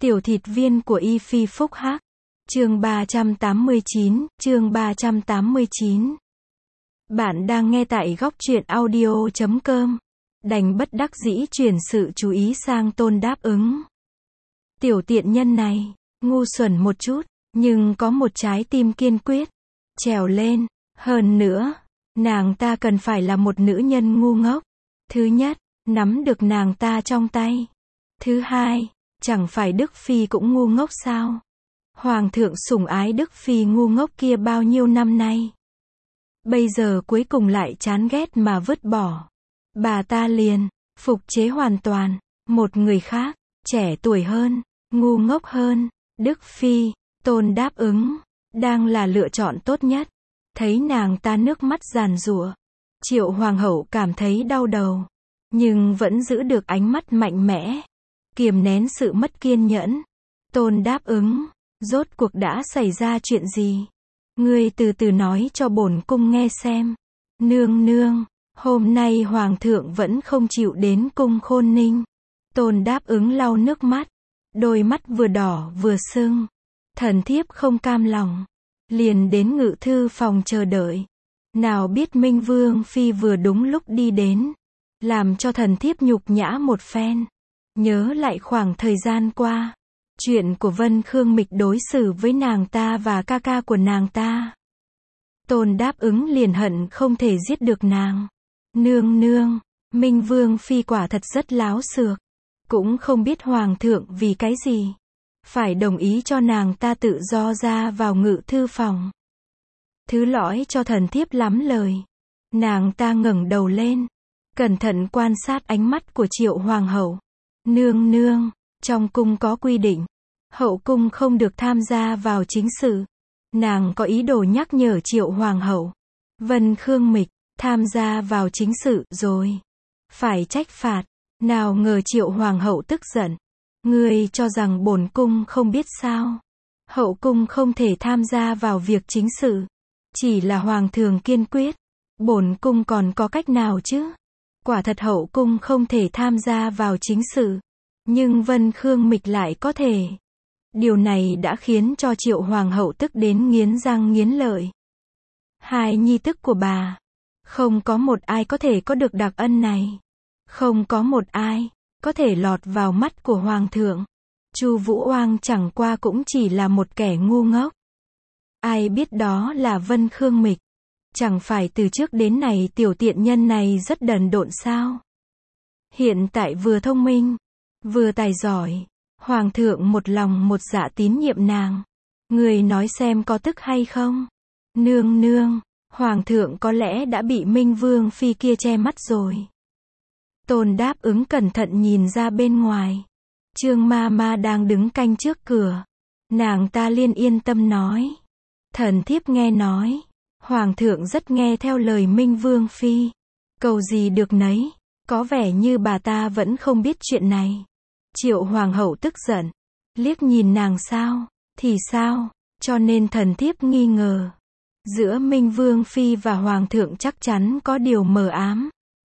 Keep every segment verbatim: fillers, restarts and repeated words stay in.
Tiểu thịt viên của Y Phi Phúc Hắc. Chương ba trăm tám mươi chín, chương ba trăm tám mươi chín. Bạn đang nghe tại góc truyện audio chấm com. Đành bất đắc dĩ chuyển sự chú ý sang Tôn đáp ứng. Tiểu tiện nhân này, ngu xuẩn một chút, nhưng có một trái tim kiên quyết. Trèo lên. Hơn nữa, nàng ta cần phải là một nữ nhân ngu ngốc. Thứ nhất, nắm được nàng ta trong tay. Thứ hai, chẳng phải Đức Phi cũng ngu ngốc sao? Hoàng thượng sủng ái Đức Phi ngu ngốc kia bao nhiêu năm nay. Bây giờ cuối cùng lại chán ghét mà vứt bỏ. Bà ta liền, phục chế hoàn toàn. Một người khác, trẻ tuổi hơn, ngu ngốc hơn. Đức Phi, Tôn đáp ứng, đang là lựa chọn tốt nhất. Thấy nàng ta nước mắt giàn giụa, Triệu Hoàng hậu cảm thấy đau đầu. Nhưng vẫn giữ được ánh mắt mạnh mẽ. Kiềm nén sự mất kiên nhẫn. Tôn đáp ứng, rốt cuộc đã xảy ra chuyện gì? Ngươi từ từ nói cho bổn cung nghe xem. Nương nương, hôm nay hoàng thượng vẫn không chịu đến cung Khôn Ninh. Tôn đáp ứng lau nước mắt, đôi mắt vừa đỏ vừa sưng. Thần thiếp không cam lòng, liền đến ngự thư phòng chờ đợi. Nào biết Minh Vương Phi vừa đúng lúc đi đến, làm cho thần thiếp nhục nhã một phen. Nhớ lại khoảng thời gian qua, chuyện của Vân Khương Mịch đối xử với nàng ta và ca ca của nàng ta. Tôn đáp ứng liền hận không thể giết được nàng. Nương nương, Minh Vương Phi quả thật rất láo xược. Cũng không biết hoàng thượng vì cái gì phải đồng ý cho nàng ta tự do ra vào ngự thư phòng. Thứ lõi cho thần thiếp lắm lời. Nàng ta ngẩng đầu lên, cẩn thận quan sát ánh mắt của Triệu Hoàng hậu. Nương nương, trong cung có quy định, hậu cung không được tham gia vào chính sự. Nàng có ý đồ nhắc nhở Triệu Hoàng hậu. Vân Khương Mịch, tham gia vào chính sự rồi. Phải trách phạt. Nào ngờ Triệu Hoàng hậu tức giận. Ngươi cho rằng bổn cung không biết sao? Hậu cung không thể tham gia vào việc chính sự. Chỉ là hoàng thượng kiên quyết. Bổn cung còn có cách nào chứ? Quả thật hậu cung không thể tham gia vào chính sự. Nhưng Vân Khương Mịch lại có thể. Điều này đã khiến cho Triệu Hoàng hậu tức đến nghiến răng nghiến lợi. Hai nhi tức của bà, không có một ai có thể có được đặc ân này. Không có một ai có thể lọt vào mắt của hoàng thượng. Chu Vũ Oang chẳng qua cũng chỉ là một kẻ ngu ngốc. Ai biết đó là Vân Khương Mịch. Chẳng phải từ trước đến nay tiểu tiện nhân này rất đần độn sao? Hiện tại vừa thông minh, vừa tài giỏi, hoàng thượng một lòng một dạ tín nhiệm nàng. Người nói xem có tức hay không? Nương nương, hoàng thượng có lẽ đã bị Minh Vương Phi kia che mắt rồi. Tôn đáp ứng cẩn thận nhìn ra bên ngoài. Trương ma ma đang đứng canh trước cửa. Nàng ta liên yên tâm nói. Thần thiếp nghe nói, hoàng thượng rất nghe theo lời Minh Vương Phi. Cầu gì được nấy. Có vẻ như bà ta vẫn không biết chuyện này. Triệu Hoàng hậu tức giận. Liếc nhìn nàng sao? Thì sao? Cho nên thần thiếp nghi ngờ. Giữa Minh Vương Phi và hoàng thượng chắc chắn có điều mờ ám.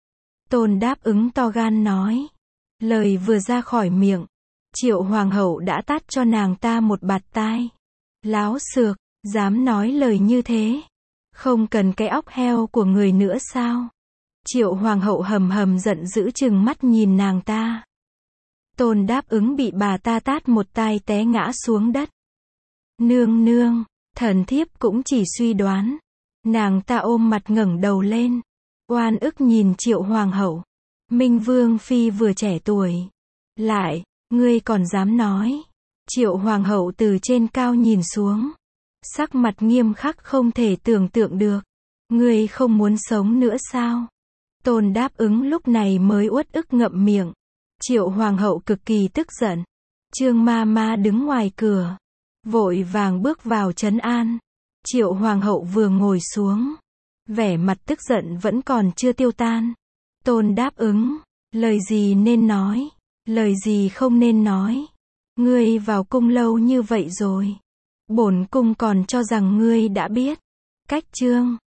Tôn đáp ứng to gan nói. Lời vừa ra khỏi miệng, Triệu Hoàng hậu đã tát cho nàng ta một bạt tai. Láo xược, dám nói lời như thế. Không cần cái óc heo của người nữa sao? Triệu Hoàng hậu hầm hầm giận dữ trừng mắt nhìn nàng ta. Tôn đáp ứng bị bà ta tát một tai té ngã xuống đất. Nương nương, thần thiếp cũng chỉ suy đoán. Nàng ta ôm mặt ngẩng đầu lên, oan ức nhìn Triệu Hoàng hậu. Minh Vương Phi vừa trẻ tuổi, lại, ngươi còn dám nói. Triệu Hoàng hậu từ trên cao nhìn xuống, sắc mặt nghiêm khắc không thể tưởng tượng được. Ngươi không muốn sống nữa sao? Tôn đáp ứng lúc này mới uất ức ngậm miệng. Triệu Hoàng hậu cực kỳ tức giận. Trương ma ma đứng ngoài cửa, vội vàng bước vào trấn an. Triệu Hoàng hậu vừa ngồi xuống, vẻ mặt tức giận vẫn còn chưa tiêu tan. Tôn đáp ứng, lời gì nên nói, lời gì không nên nói. Ngươi vào cung lâu như vậy rồi, bổn cung còn cho rằng ngươi đã biết. Cách chương